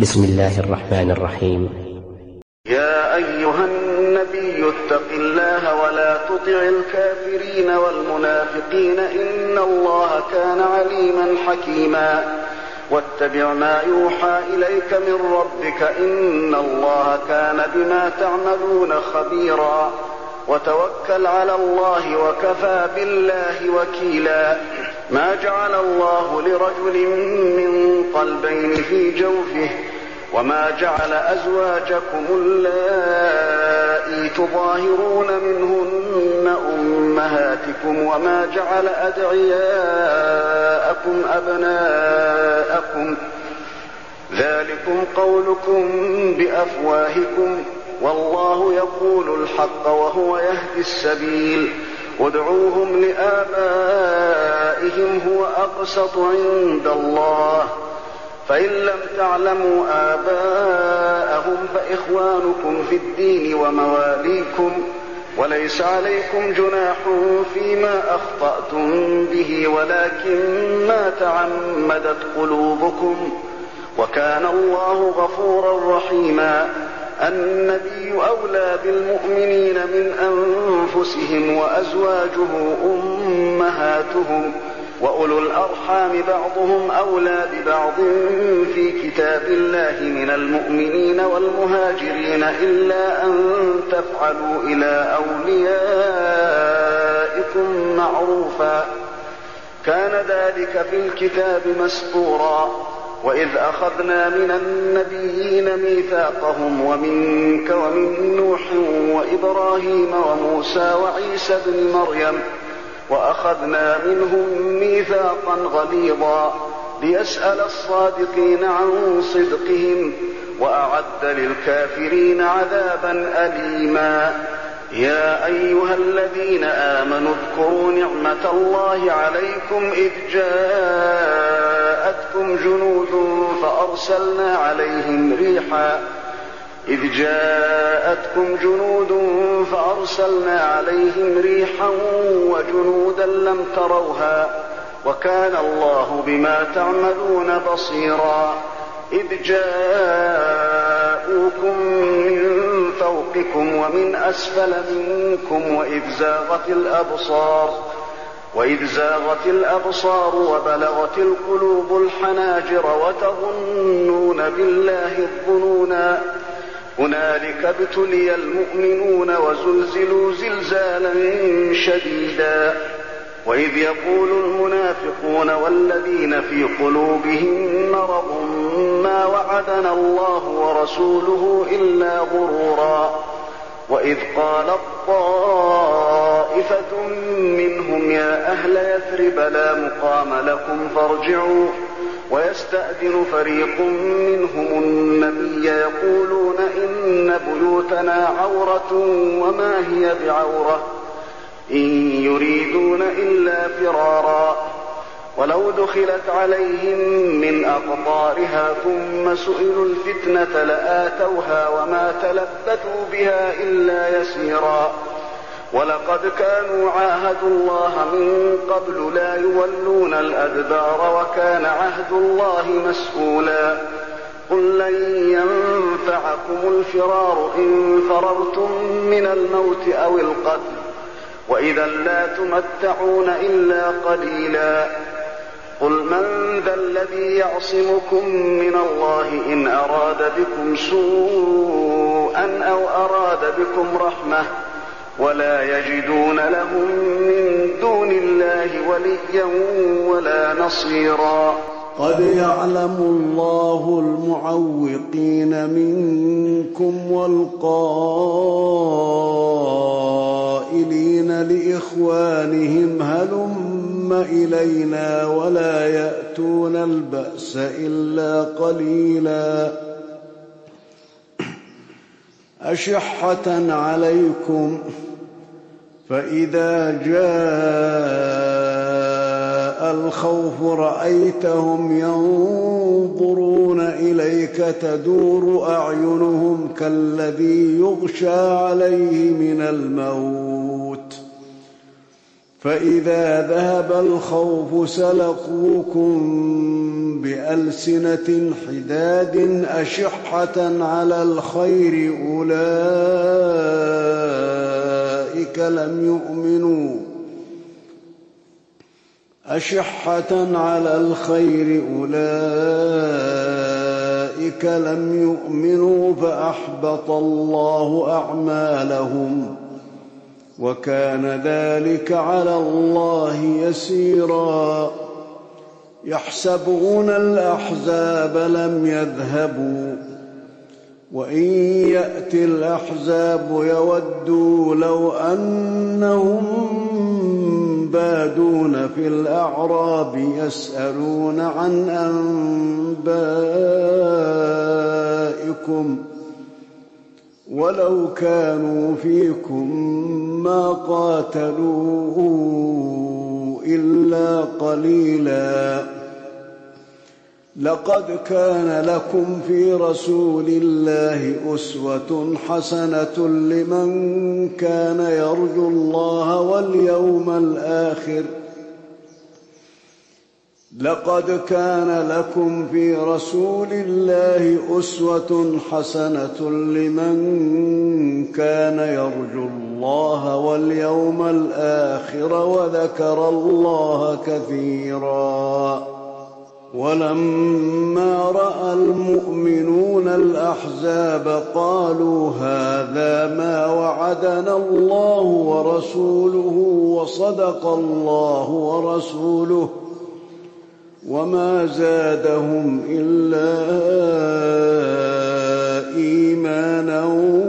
بسم الله الرحمن الرحيم. يا أيها النبي اتق الله ولا تطع الكافرين والمنافقين إن الله كان عليما حكيما. واتبع ما يوحى إليك من ربك إن الله كان بما تعملون خبيرا. وتوكل على الله وكفى بالله وكيلا. ما جعل الله لرجل من قلبين في جوفه وما جعل أزواجكم اللائي تظاهرون منهن أمهاتكم وما جعل أدعياءكم أبناءكم ذلكم قولكم بأفواهكم والله يقول الحق وهو يهدي السبيل. ادعوهم لآبائهم هو أقسط عند الله فإن لم تعلموا آباءهم فإخوانكم في الدين ومواليكم وليس عليكم جناح فيما أخطأتم به ولكن ما تعمدت قلوبكم وكان الله غفورا رحيما. النبي أولى بالمؤمنين من أنفسهم وأزواجه أمهاتهم وأولو الأرحام بعضهم أولى ببعض في كتاب الله من المؤمنين والمهاجرين إلا أن تفعلوا إلى أوليائكم معروفا كان ذلك في الكتاب مسطورا. وإذ أخذنا من النبيين ميثاقهم ومنك ومن نوح وإبراهيم وموسى وعيسى ابن مريم وأخذنا منهم ميثاقا غليظا ليسأل الصادقين عن صدقهم وأعد للكافرين عذابا أليما. يا أيها الذين آمنوا اذكروا نعمة الله عليكم إذ جاءتكم جنود فأرسلنا عليهم ريحا وجنودا لم تروها وكان الله بما تعملون بصيرا. إذ جاءوكم من فوقكم ومن أسفل منكم وإذ زاغت الأبصار وبلغت القلوب الحناجر وتظنون بالله الظنونا. هنالك ابتلي المؤمنون وزلزلوا زلزالا شديدا. وإذ يقول المنافقون والذين في قلوبهم مرض ما وعدنا الله ورسوله إلا غرورا. وإذ قالت طائفة منهم يا أهل يثرب لا مقام لكم فارجعوا ويستأذن فريق منهم النبي يقولون إن بيوتنا عورة وما هي بعورة إن يريدون إلا فرارا. ولو دخلت عليهم من أقطارها ثم سئلوا الفتنة لآتوها وما تلبثوا بها إلا يسيرا. ولقد كانوا عاهدوا الله من قبل لا يولون الأدبار وكان عهد الله مسؤولا. قل لن ينفعكم الفرار إن فررتم من الموت أو القتل وإذا لا تمتعون إلا قليلا. قل من ذا الذي يعصمكم من الله إن أراد بكم سوءا أو أراد بكم رحمة ولا يجدون لهم من دون الله وليا ولا نصيرا. قد يعلم الله المعوقين منكم والقائلين لإخوانهم هلم إلينا ولا يأتون البأس إلا قليلا. أشحة عليكم فإذا جاء الخوف رأيتهم ينظرون إليك تدور أعينهم كالذي يغشى عليه من الموت فإذا ذهب الخوف سلقوكم بألسنة حداد أشحة على الخير أولئك لم يؤمنوا فأحبط الله أعمالهم وكان ذلك على الله يسيرا. يحسبون الأحزاب لم يذهبوا وإن يأتي الأحزاب يودوا لو أنهم بادون في الأعراب يسألون عن أنبائكم ولو كانوا فيكم ما قاتلوا إلا قليلا. لقد كان لكم في رسول الله أسوة حسنة لمن كان يرجو الله واليوم الآخر لقد كان لكم في رسول الله أسوة حسنة لمن كان يرجو الله واليوم الآخر وذكر الله كثيرا. ولما رأى المؤمنون الأحزاب قالوا هذا ما وعدنا الله ورسوله وصدق الله ورسوله وما زادهم إلا إيمانا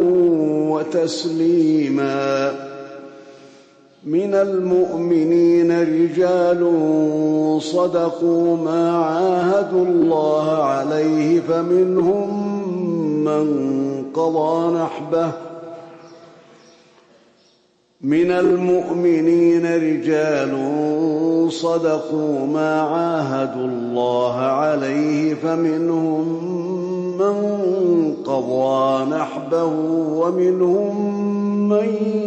وتسليما. من المؤمنين رجال صدقوا ما عاهدوا الله عليه فمنهم من قضى نحبه ومنهم من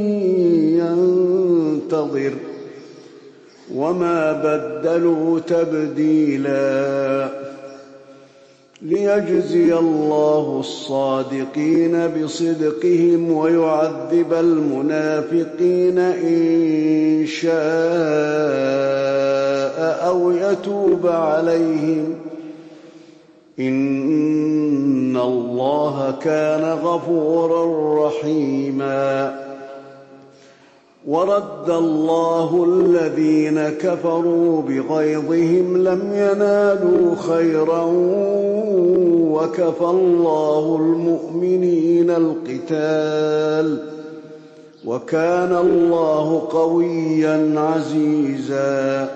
ينتظر وما بدلوا تبديلا. ليجزي الله الصادقين بصدقهم ويعذب المنافقين إن شاء أو يتوب عليهم إن الله كان غفورا رحيما. ورد الله الذين كفروا بغيظهم لم ينالوا خيرا وكفى الله المؤمنين القتال وكان الله قويا عزيزا.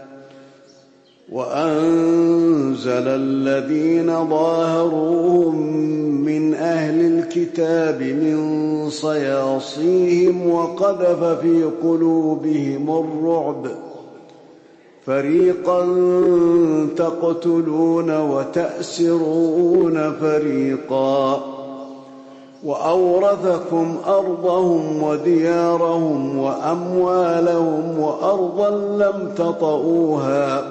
وأنزل الذين ظاهروهم من أهل الكتاب من صياصيهم وقذف في قلوبهم الرعب فريقا تقتلون وتأسرون فريقا وأورثكم أرضهم وديارهم وأموالهم وأرضا لم تطئوها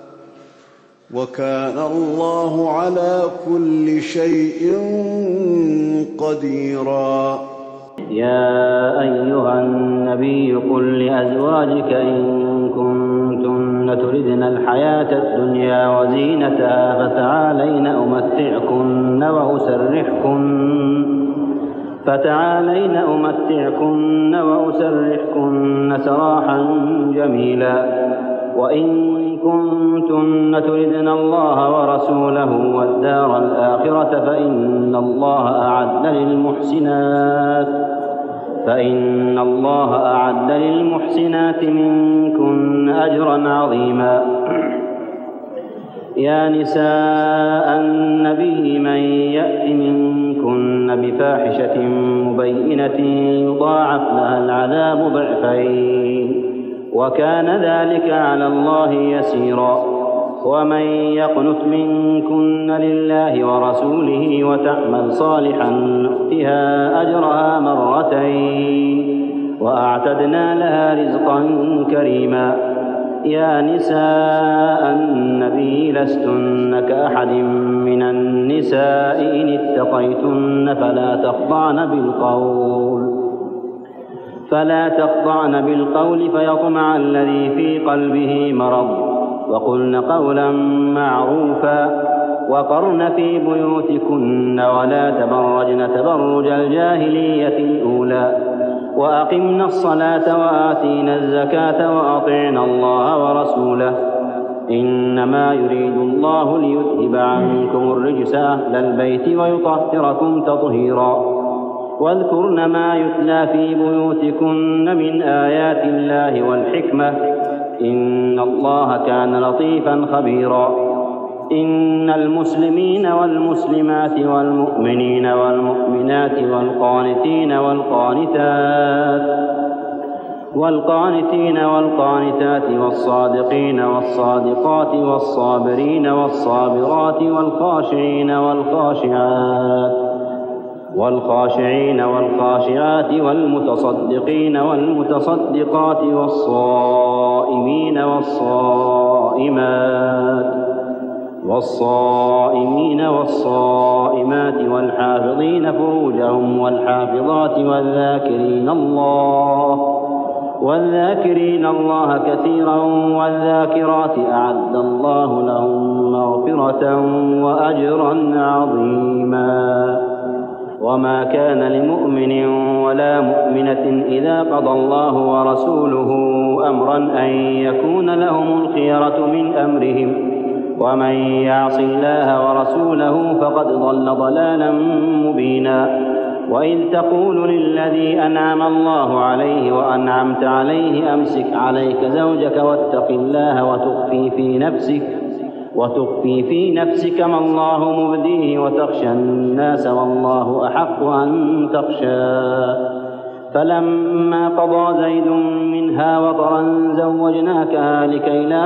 وكان الله على كل شيء قديرا. يا أيها النبي قل لأزواجك إن كنتن تردن الحياة الدنيا وزينتها فتعالين أمتعكن وأسرحكن سراحا جميلا. وإن كنتن تردن الله ورسوله والدار الآخرة فإن الله أعد للمحسنات منكن أجرا عظيما. يا نساء النبي من يأت منكن بفاحشة مبينة يضاعف لها العذاب ضعفين وكان ذلك على الله يسيرا. ومن يقنت منكن لله ورسوله وتعمل صالحا نؤتها أجرها مرتين وأعتدنا لها رزقا كريما. يا نساء النبي لستن كأحد من النساء إن اتقيتن فلا تخضعن بالقول فيطمع الذي في قلبه مرض، وقلن قولا معروفا، وقرن في بيوتكن ولا تبرجن تبرج الجاهلية الأولى، وأقمنا الصلاة وآتينا الزكاة وأطعنا الله ورسوله، إنما يريد الله ليذهب عنكم الرجس أهل البيت ويطهركم تطهيرا. واذكرن ما يتلى في بيوتكن من آيات الله والحكمة، إن الله كان لطيفا خبيرا. إن المسلمين والمسلمات والمؤمنين والمؤمنات والقانتين والقانتات والصادقين والصادقات والصابرين والصابرات والخاشعين والخاشعات والمتصدقين والمتصدقات والصائمين والصائمات والحافظين فروجهم والحافظات والذاكرين الله كثيرا والذاكرات أعد الله لهم مغفرة وأجرا عظيما. وما كان لمؤمن ولا مؤمنة إذا قضى الله ورسوله أمرا أن يكون لهم الخيرة من أمرهم، ومن يعص الله ورسوله فقد ضل ضلالا مبينا. وإذ تقول للذي أنعم الله عليه وأنعمت عليه أمسك عليك زوجك واتق الله وتخفي في نفسك ما الله مبديه وتخشى الناس والله أحق أن تخشاه، فلما قضى زيد منها وطرا زوجناكها لكي لا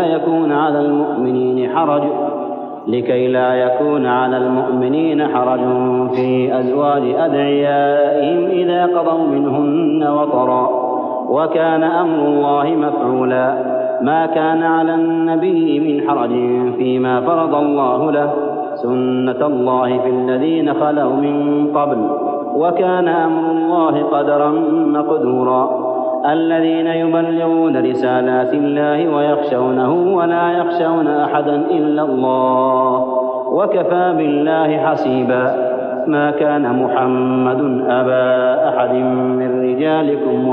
يكون على المؤمنين حرج في أزواج أدعيائهم إذا قضوا منهن وطرا، وكان أمر الله مفعولا. ما كان على النبي من حرج فيما فرض الله له، سنة الله في الذين خلوا من قبل، وكان أمر الله قدرا مقدورا. الذين يبلغون رسالات الله ويخشونه ولا يخشون أحدا إلا الله، وكفى بالله حسيبا. ما كان محمد أبا أحد من رجالكم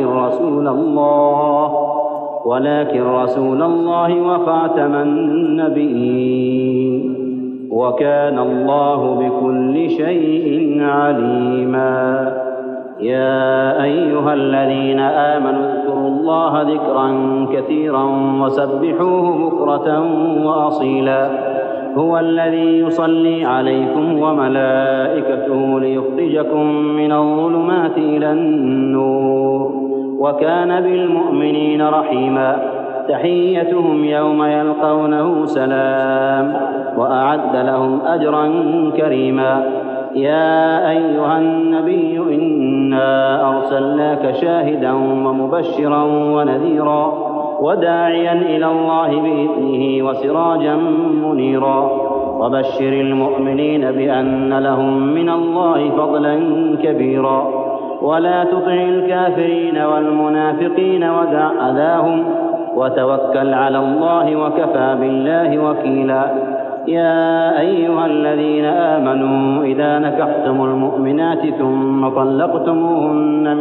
ولكن رسول الله وخاتم النبيين، وكان الله بكل شيء عليما. يا أيها الذين آمنوا اذكروا الله ذكرا كثيرا وسبحوه بكرة وأصيلا. هو الذي يصلي عليكم وملائكته ليخرجكم من الظلمات إلى النور، وكان بالمؤمنين رحيما. تحيتهم يوم يلقونه سلام، وأعد لهم أجرا كريما. يا أيها النبي إنا أرسلناك شاهدا ومبشرا ونذيرا وداعيا إلى الله بإذنه وسراجا منيرا. وبشر المؤمنين بأن لهم من الله فضلا كبيرا. ولا تطع الكافرين والمنافقين ودع أذاهم وتوكل على الله وكفى بالله وكيلا. يا أيها الذين آمنوا إذا نكحتم المؤمنات ثم طلقتموهن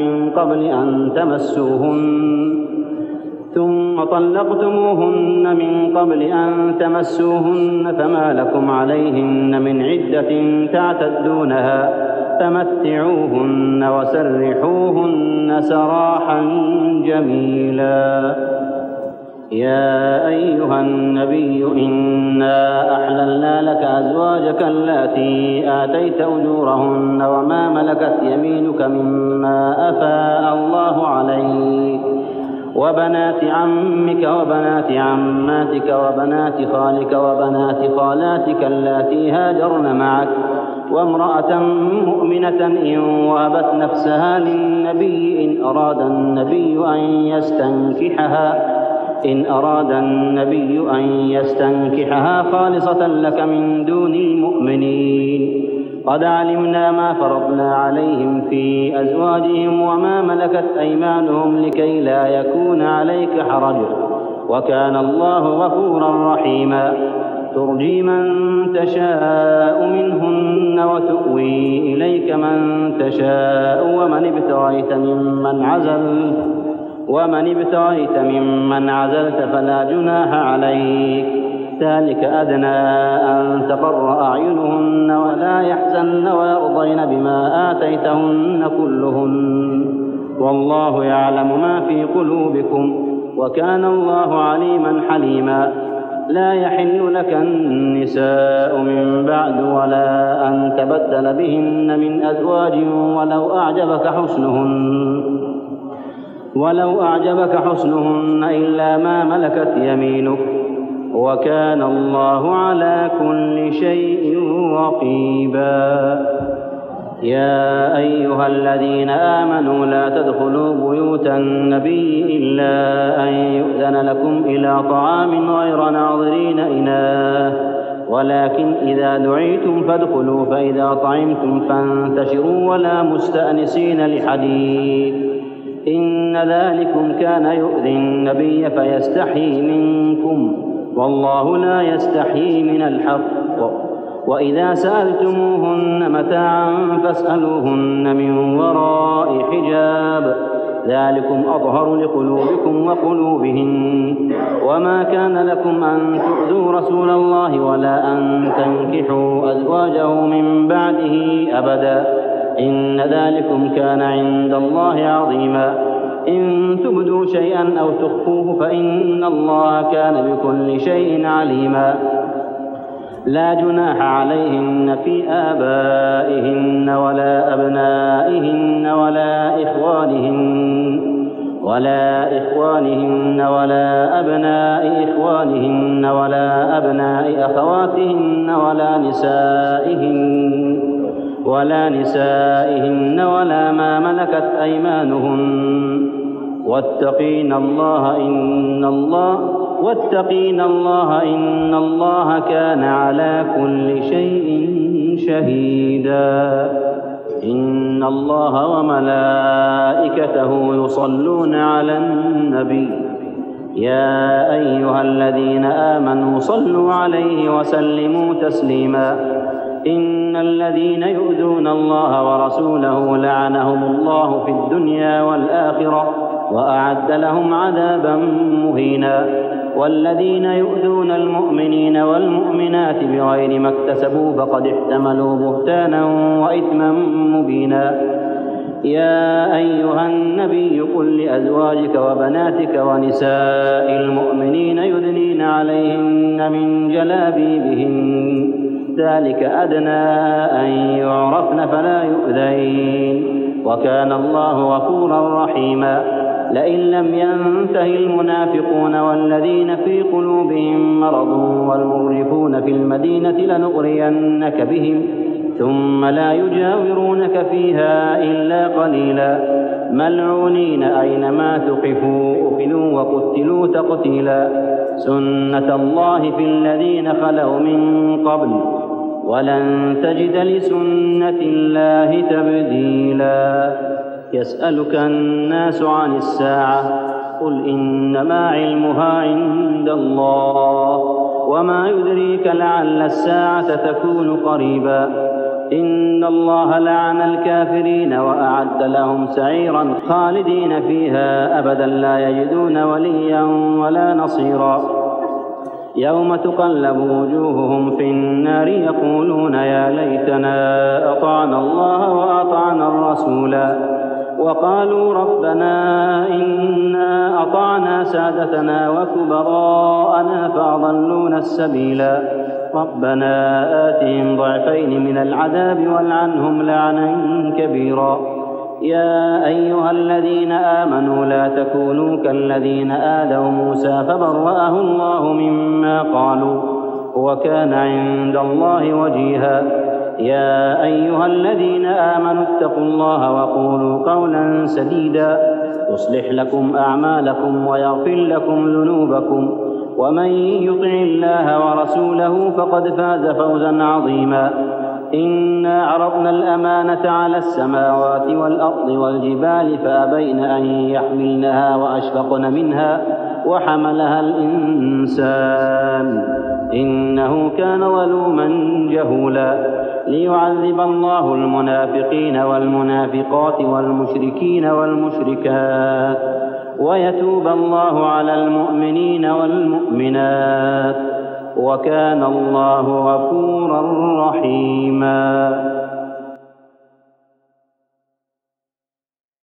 من قبل أن تمسوهن فما لكم عليهن من عدة تعتدونها فمتعوهن وسرحوهن سراحا جميلا. يا أيها النبي إنا أحللنا لك أزواجك اللاتي آتيت أجورهن وما ملكت يمينك مما أفاء الله عليك، وبنات عمك وبنات عماتك وبنات خالك وبنات خالاتك اللاتي هاجرن معك وامرأة مؤمنة إن وهبت نفسها للنبي إن أراد النبي أن يستنكحها خالصة لك من دون المؤمنين. قد علمنا ما فرضنا عليهم في أزواجهم وما ملكت أيمانهم لكي لا يكون عليك حرج، وكان الله غفورا رحيما. ترجي من تشاء منهن وتؤوي إليك من تشاء ومن ابتغيت ممن عزلت فلا جناح عليك. ذلك أدنى أن تقر أعينهن ولا يحزن ويرضين بما آتيتهن كلهن، والله يعلم ما في قلوبكم وكان الله عليما حليما. لا يحل لك النساء من بعد ولا أن تبدل بهن من أزواج ولو أعجبك حسنهن إلا ما ملكت يمينك، وكان الله على كل شيء رقيبا. يا أيها الذين آمنوا لا تدخلوا بيوت النبي إلا أن يؤذن لكم إلى طعام غير ناظرين إناه، ولكن إذا دعيتم فادخلوا، فإذا طعمتم فانتشروا ولا مستأنسين لحديث، إن ذلكم كان يؤذي النبي فيستحيي منكم، والله لا يستحيي من الحق. وإذا سألتموهن متاعا فاسألوهن من وراء حجاب، ذلكم أطهر لقلوبكم وقلوبهن. وما كان لكم أن تؤذوا رسول الله ولا أن تنكحوا أزواجه من بعده أبدا، إن ذلكم كان عند الله عظيما. إن تبدوا شيئا أو تخفوه فإن الله كان بكل شيء عليما. لا جناح عليهن في آبائهن ولا أبنائهن ولا إخوانهن ولا أبناء إخوانهن ولا أبناء أخواتهن ولا نسائهن ولا ما ملكت أيمانهن، واتقين الله إن الله كان على كل شيء شهيدا. إن الله وملائكته يصلون على النبي، يا أيها الذين آمنوا صلوا عليه وسلموا تسليما. إن الذين يؤذون الله ورسوله لعنهم الله في الدنيا والآخرة وأعد لهم عذابا مهينا. والذين يؤذون المؤمنين والمؤمنات بغير ما اكتسبوا فقد احتملوا بهتانا وإثما مبينا. يا أيها النبي قل لأزواجك وبناتك ونساء المؤمنين يدنين عليهن من جلابيبهن، ذلك أدنى أن يعرفن فلا يؤذين، وكان الله غفورا رحيما. لئن لم ينته المنافقون والذين في قلوبهم مرض والمرجفون في المدينة لنغرينك بهم ثم لا يجاورونك فيها إلا قليلا، ملعونين أينما ثقفوا أخذوا وقتلوا تقتيلا. سنة الله في الذين خلوا من قبل ولن تجد لسنة الله تبديلا. يسألك الناس عن الساعة قل إنما علمها عند الله وما يدريك لعل الساعة تكون قريبا. إن الله لعن الكافرين وأعد لهم سعيرا خالدين فيها أبدا لا يجدون وليا ولا نصيرا. يوم تقلب وجوههم في النار يقولون يا ليتنا أطعنا الله وأطعنا الرسولا، وقالوا ربنا إنا أطعنا سادتنا وكبراءنا فأضلونا السبيلا، ربنا آتهم ضعفين من العذاب والعنهم لعنا كبيرا. يا أيها الذين آمنوا لا تكونوا كالذين آذوا موسى فبرأه الله مما قالوا وكان عند الله وجيها. يا أيها الذين آمنوا اتقوا الله وقولوا قولا سديدا يصلح لكم أعمالكم ويغفر لكم ذنوبكم ومن يطع الله ورسوله فقد فاز فوزا عظيما. إنا عرضنا الأمانة على السماوات والأرض والجبال فأبين أن يحملنها وأشفقن منها وحملها الإنسان إنه كان ظلوما جهولا. ليعذب الله المنافقين والمنافقات والمشركين والمشركات ويتوب الله على المؤمنين والمؤمنات وكان الله غفورا رحيما.